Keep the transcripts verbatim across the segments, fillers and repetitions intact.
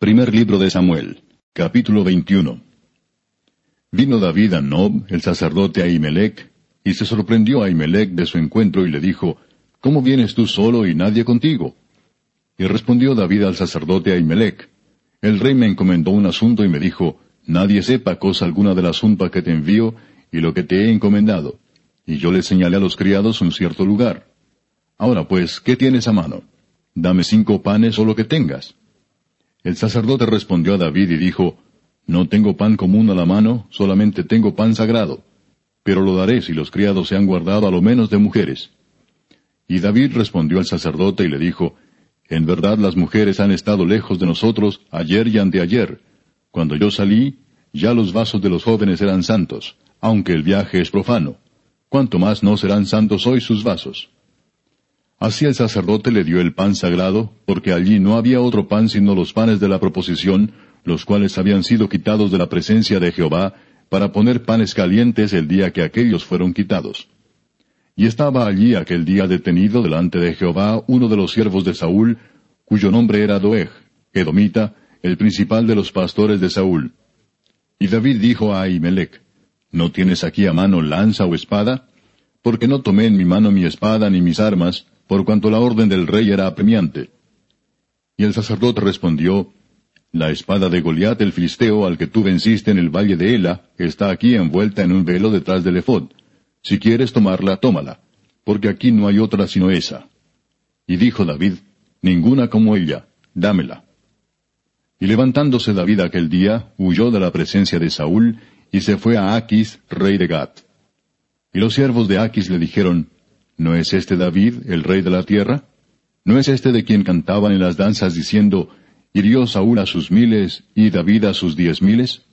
Primer libro de Samuel, capítulo veintiuno. Vino David a Nob, el sacerdote Ahimelech, y se sorprendió a Ahimelech de su encuentro y le dijo, ¿Cómo vienes tú solo y nadie contigo? Y respondió David al sacerdote Ahimelech, El rey me encomendó un asunto y me dijo, Nadie sepa cosa alguna del asunto a que te envío y lo que te he encomendado. Y yo le señalé a los criados un cierto lugar. Ahora pues, ¿qué tienes a mano? Dame cinco panes o lo que tengas. El sacerdote respondió a David y dijo, No tengo pan común a la mano, solamente tengo pan sagrado. Pero lo daré si los criados se han guardado a lo menos de mujeres. Y David respondió al sacerdote y le dijo, En verdad las mujeres han estado lejos de nosotros ayer y anteayer. Cuando yo salí, ya los vasos de los jóvenes eran santos, aunque el viaje es profano. ¿Cuánto más no serán santos hoy sus vasos? Así el sacerdote le dio el pan sagrado, porque allí no había otro pan sino los panes de la proposición, los cuales habían sido quitados de la presencia de Jehová, para poner panes calientes el día que aquellos fueron quitados. Y estaba allí aquel día detenido delante de Jehová uno de los siervos de Saúl, cuyo nombre era Doeg, edomita, el principal de los pastores de Saúl. Y David dijo a Ahimelech, ¿No tienes aquí a mano lanza o espada? Porque no tomé en mi mano mi espada ni mis armas, por cuanto la orden del rey era apremiante. Y el sacerdote respondió, La espada de Goliat el filisteo al que tú venciste en el valle de Ela, está aquí envuelta en un velo detrás del ephod. Si quieres tomarla, tómala, porque aquí no hay otra sino esa. Y dijo David, Ninguna como ella, dámela. Y levantándose David aquel día, huyó de la presencia de Saúl, y se fue a Aquis, rey de Gat. Y los siervos de Aquis le dijeron, ¿No es este David, el rey de la tierra? ¿No es este de quien cantaban en las danzas diciendo, hirió Saúl a sus miles, y David a sus diez miles?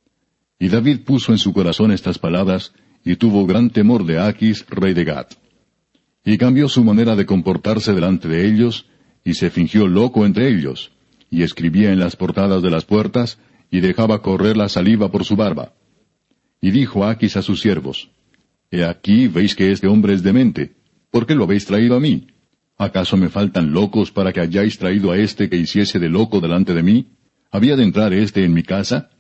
Y David puso en su corazón estas palabras, y tuvo gran temor de Aquis, rey de Gat. Y cambió su manera de comportarse delante de ellos, y se fingió loco entre ellos, y escribía en las portadas de las puertas, y dejaba correr la saliva por su barba. Y dijo Aquis a sus siervos, He aquí veis que este hombre es demente. ¿Por qué lo habéis traído a mí? ¿Acaso me faltan locos para que hayáis traído a este que hiciese de loco delante de mí? ¿Había de entrar éste en mi casa?